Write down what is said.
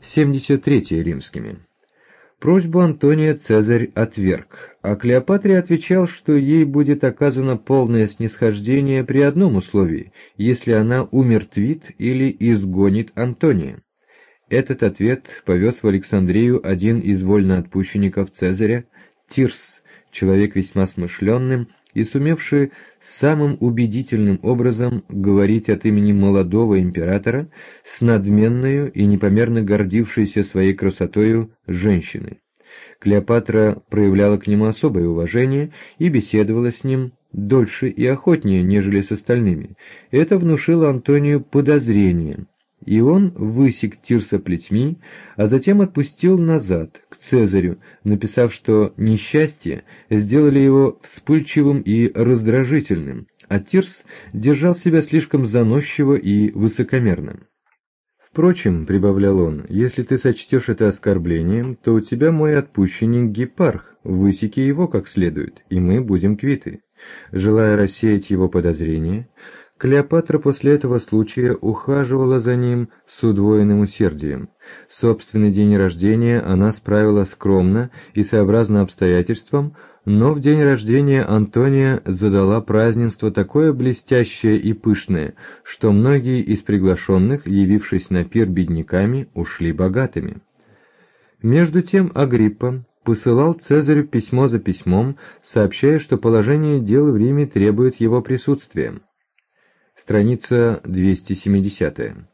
73 римскими. Просьбу Антония Цезарь отверг, а Клеопатре отвечал, что ей будет оказано полное снисхождение при одном условии, если она умертвит или изгонит Антония. Этот ответ повез в Александрию один из вольноотпущенников Цезаря, Тирс, человек весьма смышленным и сумевший самым убедительным образом говорить от имени молодого императора с надменною и непомерно гордившейся своей красотою женщиной. Клеопатра проявляла к нему особое уважение и беседовала с ним дольше и охотнее, нежели с остальными. Это внушило Антонию подозрение, и он высек Тирса плетьми, а затем отпустил назад, к Цезарю, написав, что несчастье сделали его вспыльчивым и раздражительным, а Тирс держал себя слишком заносчиво и высокомерно. «Впрочем, — прибавлял он, — если ты сочтешь это оскорблением, то у тебя мой отпущенник Гиппарх, высеки его как следует, и мы будем квиты». Желая рассеять его подозрения, Клеопатра после этого случая ухаживала за ним с удвоенным усердием. Собственный день рождения она справила скромно и сообразно обстоятельствам, но в день рождения Антония задала празднество такое блестящее и пышное, что многие из приглашенных, явившись на пир бедняками, ушли богатыми. Между тем Агриппа посылал Цезарю письмо за письмом, сообщая, что положение дел в Риме требует его присутствия. Страница 270.